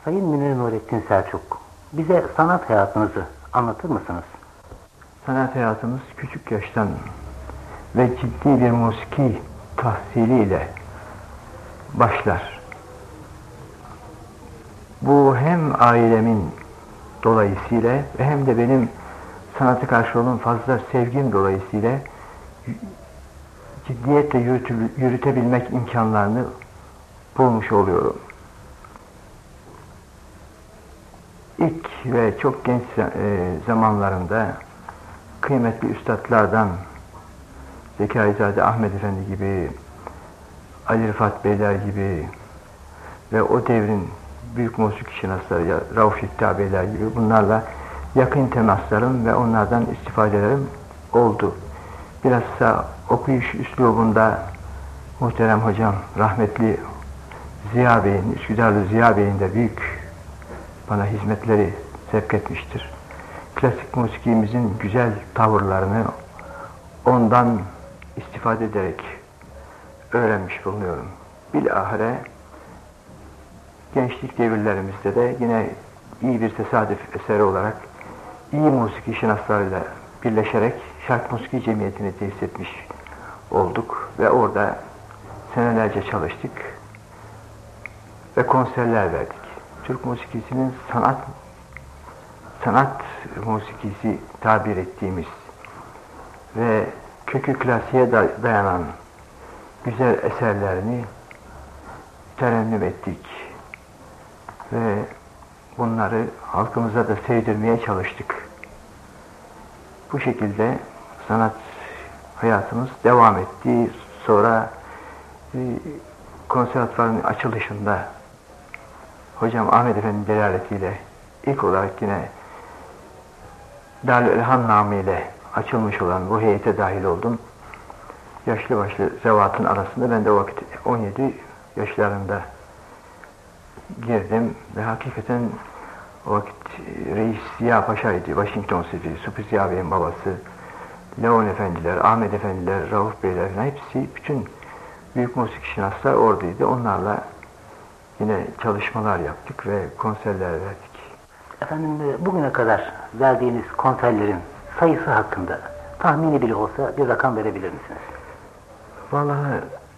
Sayın Münir Nurettin Selçuk, bize sanat hayatınızı anlatır mısınız? Sanat hayatımız küçük yaştan ve ciddi bir musiki tahsiliyle başlar. Bu hem ailemin dolayısıyla ve hem de benim sanata karşı olan fazla sevgim dolayısıyla ciddiyetle yürütebilmek imkanlarını bulmuş oluyorum. İlk ve çok genç zamanlarında kıymetli üstadlardan Zekarizade Ahmet Efendi gibi, Ali Rıfat Beyler gibi ve o devrin büyük musiki şinasları Rauf Yekta Beyler gibi bunlarla yakın temaslarım ve onlardan istifadelerim oldu. Bilhassa okuyuş üslubunda muhterem hocam rahmetli Ziya Bey'in, Üsküdarlı Ziya Bey'in de büyük bana hizmetleri sevk etmiştir. Klasik musikimizin güzel tavırlarını ondan istifade ederek öğrenmiş bulunuyorum. Bilahare gençlik devirlerimizde de yine iyi bir tesadüf eseri olarak iyi musiki şinaslarıyla birleşerek Şark Musiki Cemiyeti'ni tesis etmiş olduk ve orada senelerce çalıştık ve konserler verdik. Türk musikisinin sanat musikisi tabir ettiğimiz ve kökü klasiğe dayanan güzel eserlerini terennüm ettik ve bunları halkımıza da sevdirmeye çalıştık. Bu şekilde sanat hayatımız devam etti. Sonra konservatuvarın açılışında hocam Ahmet Efendi delaletiyle ilk olarak yine Darülelham namıyla açılmış olan bu heyete dahil oldum. Yaşlı başlı zevatın arasında ben de o vakit 17 yaşlarında girdim ve hakikaten o vakit Reis Ziya Paşa'ydı, Washington City, Supi Ziya Bey'in babası, Leon Efendiler, Ahmet Efendiler, Rauf Beyler hepsi, bütün büyük musiki şinaslar oradaydı. Onlarla yine çalışmalar yaptık ve konserler verdik. Efendim, bugüne kadar verdiğiniz konserlerin sayısı hakkında tahmini bile olsa bir rakam verebilir misiniz? Vallahi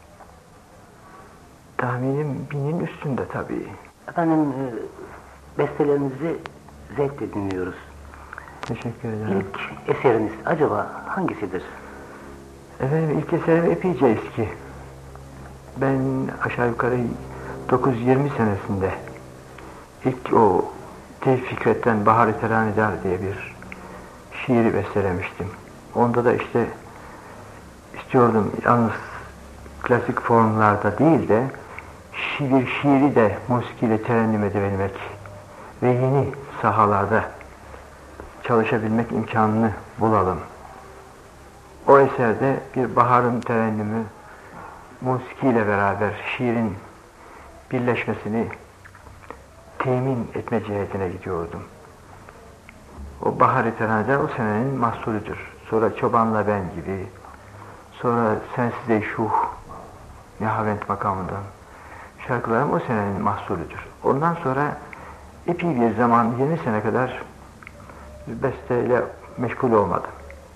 tahminim 1000'in üstünde tabii. Efendim, bestelerinizi zevkle dinliyoruz. Teşekkür ederim. İlk eseriniz acaba hangisidir? Efendim ilk eserim epeyce eski. Ben aşağı yukarı 920 senesinde ilk o Tevfik Fikret'ten Bahar-ı Teranidar diye bir şiiri bestelemiştim. Onda da işte istiyordum yalnız klasik formlarda değil de şiiri de musikiyle terennüm edebilmek ve yeni sahalarda çalışabilmek imkanını bulalım. O eserde bir baharın terennümü musikiyle beraber şiirin birleşmesini temin etme cihetine gidiyordum. O Bahar-ı Teranidar o senenin mahsulüdür. Sonra Çobanla Ben gibi, sonra Sensiz Ey Şuh, Nihavent makamından şarkılarım o senenin mahsulüdür. Ondan sonra epey bir zaman, 20 sene kadar besteyle meşgul olmadım.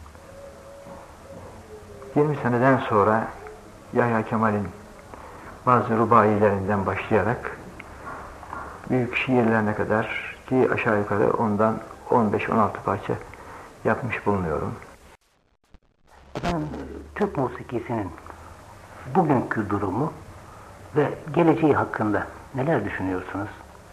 20 seneden sonra Yahya Kemal'in bazı rubailerinden başlayarak büyük şiirlerine kadar ki aşağı yukarı ondan 15-16 parça yapmış bulunuyorum. Efendim, Türk musikisinin bugünkü durumu ve geleceği hakkında neler düşünüyorsunuz?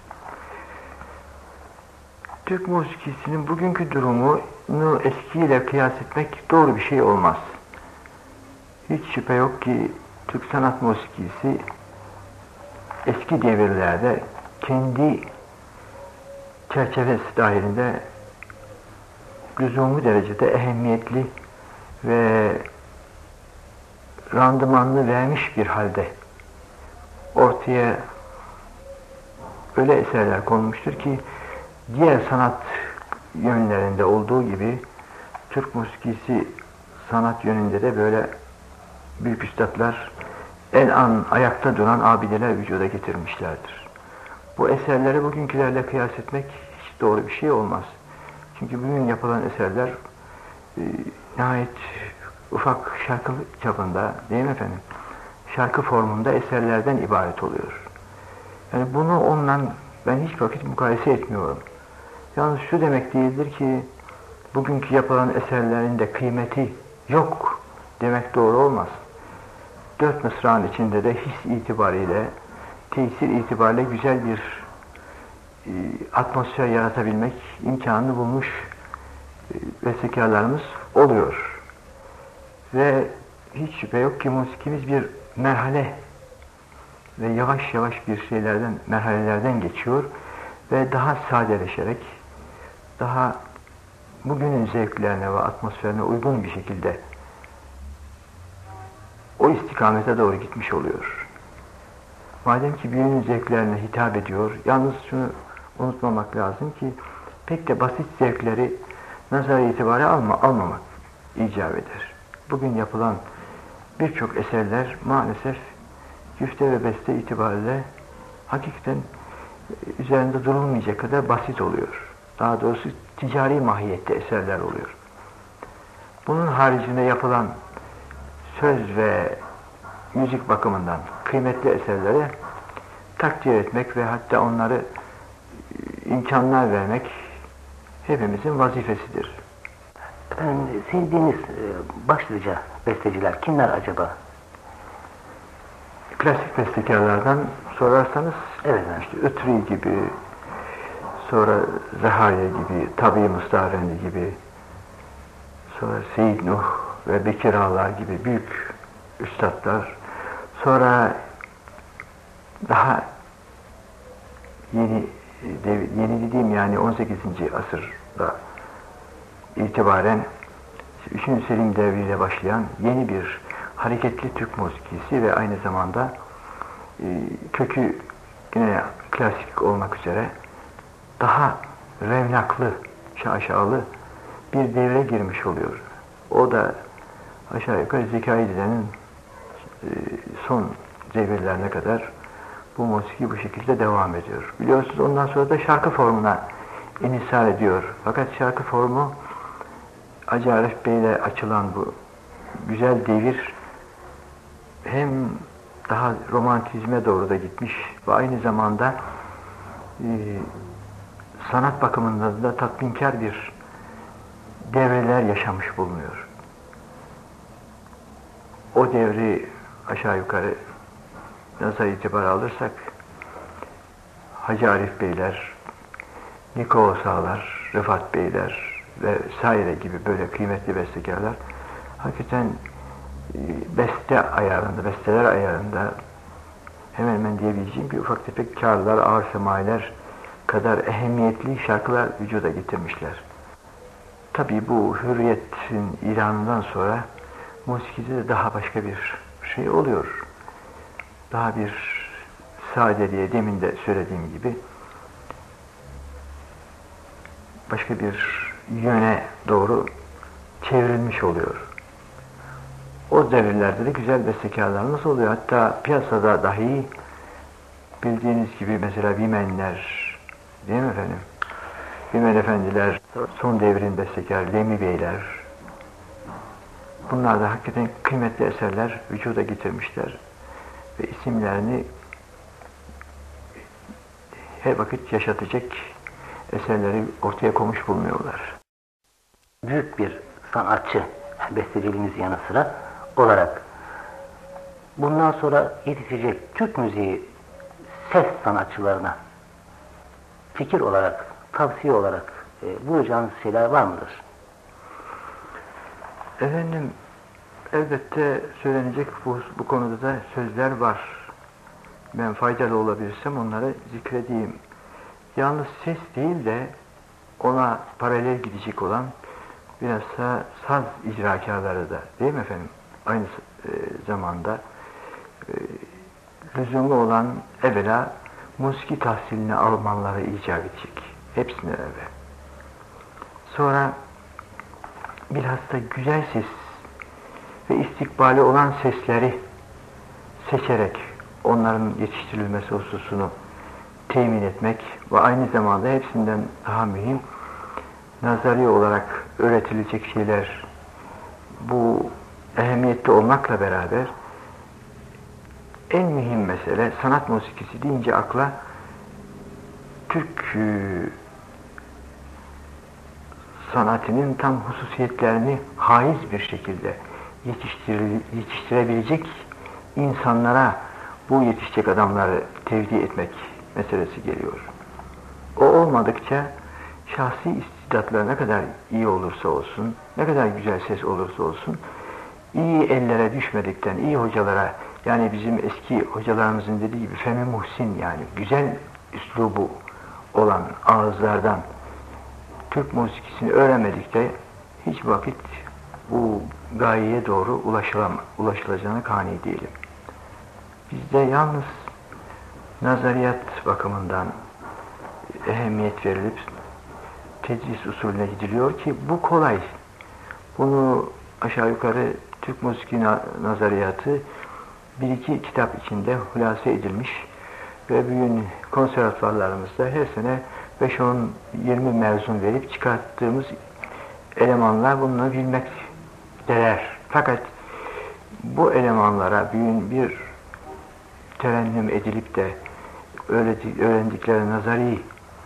Türk musikisinin bugünkü durumunu eskiyle kıyas etmek doğru bir şey olmaz. Hiç şüphe yok ki Türk sanat musikisi eski devirlerde kendi çerçevesi dahilinde lüzumlu derecede ehemmiyetli ve randımanlı vermiş bir halde ortaya öyle eserler konmuştur ki diğer sanat yönlerinde olduğu gibi Türk musikisi sanat yönünde de böyle büyük üstadlar en an ayakta duran abideler vücuda getirmişlerdir. Bu eserleri bugünkülerle kıyas etmek hiç doğru bir şey olmaz. Çünkü bugün yapılan eserler nihayet ufak şarkı çapında, değil mi efendim? Şarkı formunda eserlerden ibaret oluyor. Yani bunu onunla ben hiç vakit mukayese etmiyorum. Yalnız şu demek değildir ki bugünkü yapılan eserlerin de kıymeti yok demek doğru olmaz. 4 mısrağın içinde de his itibariyle, tesir itibariyle güzel bir atmosfer yaratabilmek imkanını bulmuş bestekarlarımız oluyor. Ve hiç şüphe yok ki musikimiz bir merhale ve yavaş yavaş bir merhalelerden geçiyor ve daha sadeleşerek, daha bugünün zevklerine ve atmosferine uygun bir şekilde o istikamete doğru gitmiş oluyor. Madem ki bugünün zevklerine hitap ediyor, yalnız şunu unutmamak lazım ki pek de basit zevkleri nazar itibariyle almamak icap eder. Bugün yapılan birçok eserler maalesef güfte ve beste itibariyle hakikaten üzerinde durulmayacak kadar basit oluyor. Daha doğrusu ticari mahiyette eserler oluyor. Bunun haricinde yapılan söz ve müzik bakımından kıymetli eserlere takdir etmek ve hatta onları imkanlar vermek hepimizin vazifesidir. Sevdiğiniz başlıca besteciler kimler acaba? Klasik bestekarlardan sorarsanız, evet, işte Ötri gibi, sonra Zahariye gibi, Tabi Mustafa Efendi gibi, sonra Seyyid Nuh ve Bekir Ağalar gibi büyük üstadlar, sonra daha yeni dediğim yani 18. asırda itibaren 3. Selim devriyle başlayan yeni bir hareketli Türk musikisi ve aynı zamanda kökü yine klasik olmak üzere daha revnaklı, şaşalı bir devre girmiş oluyor. O da aşağı yukarı Zekai Dede'nin son devirlerine kadar bu musiki bu şekilde devam ediyor. Biliyorsunuz ondan sonra da şarkı formuna intisar ediyor. Fakat şarkı formu Hacı Arif Bey'le açılan bu güzel devir hem daha romantizme doğru da gitmiş ve aynı zamanda sanat bakımından da tatminkar bir devreler yaşamış bulunuyor. O devri aşağı yukarı nazar itibar alırsak Hacı Arif Beyler, Niko Osağlar, Rıfat Beyler ve saire gibi böyle kıymetli bestekarlar hakikaten besteler ayarında hemen hemen diyebileceğim bir ufak tefek kârlar, ağır semayiler kadar ehemmiyetli şarkılar vücuda getirmişler. Tabii bu hürriyetin ilanından sonra musikide de daha başka bir şey oluyor. Daha bir sadeliğe, demin de söylediğim gibi başka bir yöne doğru çevrilmiş oluyor. O devirlerde de güzel bestekarlarımız oluyor. Hatta piyasada dahi bildiğiniz gibi mesela Vimenler, değil mi efendim? Vimen Efendiler, son devrin bestekar Lemi Beyler, bunlar da hakikaten kıymetli eserler vücuda getirmişler ve isimlerini her vakit yaşatacak eserleri ortaya koymuş bulunuyorlar. Büyük bir sanatçı, besteciliğiniz yanı sıra olarak bundan sonra yetişecek Türk müziği ses sanatçılarına fikir olarak, tavsiye olarak buyuracağınız şeyler var mıdır? Efendim, elbette söylenecek bu konuda da sözler var. Ben faydalı olabilirsem onları zikredeyim. Yalnız ses değil de ona paralel gidecek olan biraz da saz icrakarları da, değil mi efendim? Aynı zamanda lüzumlu olan evvela musiki tahsilini almanları icap edecek. Hepsine evvel. Sonra bilhassa güzel ses ve istikbali olan sesleri seçerek onların yetiştirilmesi hususunu temin etmek ve aynı zamanda hepsinden daha mühim nazari olarak öğretilecek şeyler bu ehemmiyetli olmakla beraber en mühim mesele sanat musikisi deyince akla Türk sanatının tam hususiyetlerini haiz bir şekilde yetiştirebilecek insanlara bu yetişecek adamları tevdi etmek meselesi geliyor. O olmadıkça şahsi istidatları ne kadar iyi olursa olsun, ne kadar güzel ses olursa olsun, iyi ellere düşmedikten, iyi hocalara, yani bizim eski hocalarımızın dediği gibi femi muhsin, yani güzel üslubu olan ağızlardan Türk musikisini öğrenmedikçe hiç vakit bu gayeye doğru ulaşılacağına kani değilim. Bizde yalnız nazariyat bakımından ehemmiyet verilip tedris usulüne gidiliyor ki bu kolay. Bunu aşağı yukarı Türk musiki nazariyatı bir iki kitap içinde hulasa edilmiş ve bugün konservatuvarlarımızda her sene 5-10-20 mezun verip çıkarttığımız elemanlar bunu bilmekteler. Fakat bu elemanlara bugün bir terennüm edilip de öğrendikleri nazari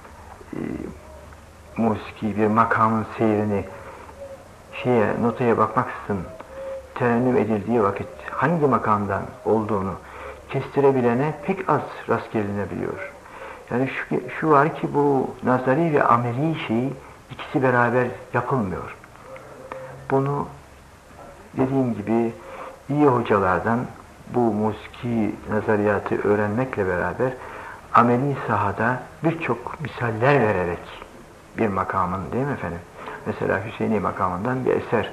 musiki bir makamın seyrini notaya bakmaksızın terennüm edildiği vakit hangi makamdan olduğunu kestirebilene pek az rast gelinebiliyor. Yani şu var ki bu nazari ve ameli şeyi ikisi beraber yapılmıyor. Bunu dediğim gibi iyi hocalardan bu musiki nazariyatı öğrenmekle beraber ameli sahada birçok misaller vererek bir makamın, değil mi efendim? Mesela Hüseyini makamından bir eser.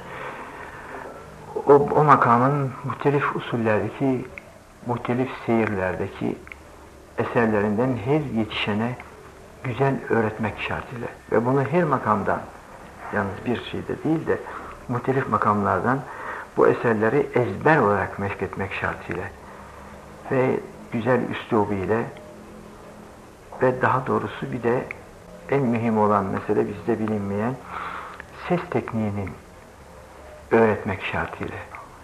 O makamın muhtelif usullerdeki, muhtelif seyirlerdeki eserlerinden her yetişene güzel öğretmek şartıyla ve bunu her makamdan, yalnız bir şeyde değil de muhtelif makamlardan bu eserleri ezber olarak meşk etmek şartıyla ve güzel üslubu ile ve daha doğrusu bir de en mühim olan mesele bizde bilinmeyen ses tekniğinin öğretmek şartıyla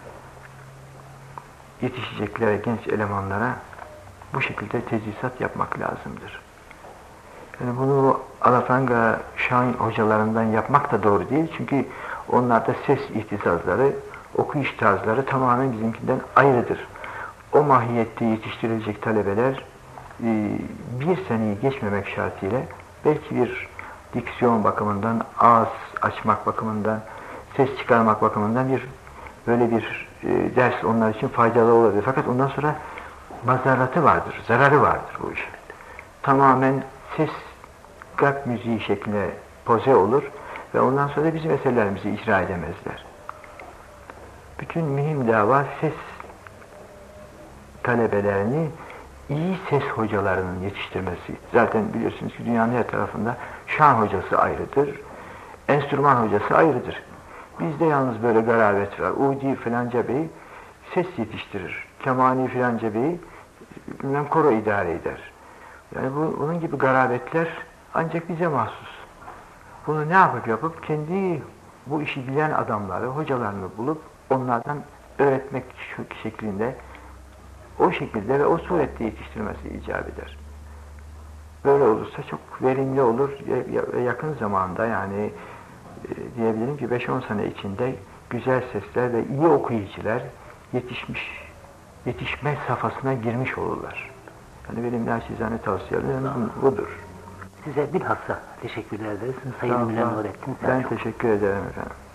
yetişeceklere, genç elemanlara bu şekilde tedrisat yapmak lazımdır. Yani bunu alafranga şahin hocalarından yapmak da doğru değil. Çünkü onlarda ses ihtisasları, okuyuş tarzları tamamen bizimkinden ayrıdır. O mahiyette yetiştirilecek talebeler bir seneyi geçmemek şartıyla belki bir diksiyon bakımından, ağız açmak bakımından, ses çıkarmak bakımından böyle bir ders onlar için faydalı olabilir. Fakat ondan sonra mazaratı vardır, zararı vardır bu işin. Tamamen ses gak müziği şeklinde poze olur ve ondan sonra bizim eserlerimizi icra edemezler. Bütün mühim dava ses talebelerini iyi ses hocalarının yetiştirmesi. Zaten biliyorsunuz ki dünyanın her tarafında şan hocası ayrıdır, enstrüman hocası ayrıdır. Bizde yalnız böyle garabet var. Udi filanca bey ses yetiştirir. Kemani filanca bey bilmem koro idare eder. Yani bunun gibi garabetler ancak bize mahsus. Bunu ne yapıp kendi bu işi bilen adamları, hocalarını bulup onlardan öğretmek şeklinde, o şekilde ve o surette yetiştirmesi icap eder. Böyle olursa çok verimli olur ve yakın zamanda, yani diyebilirim ki 5-10 sene içinde güzel sesler ve iyi okuyucular yetişme safhasına girmiş olurlar. Yani benim naçizane tavsiyelerim budur. Size bilhassa teşekkürler ederiz. Sayın Müller Nurettin Selçuk. Ben teşekkür ederim efendim.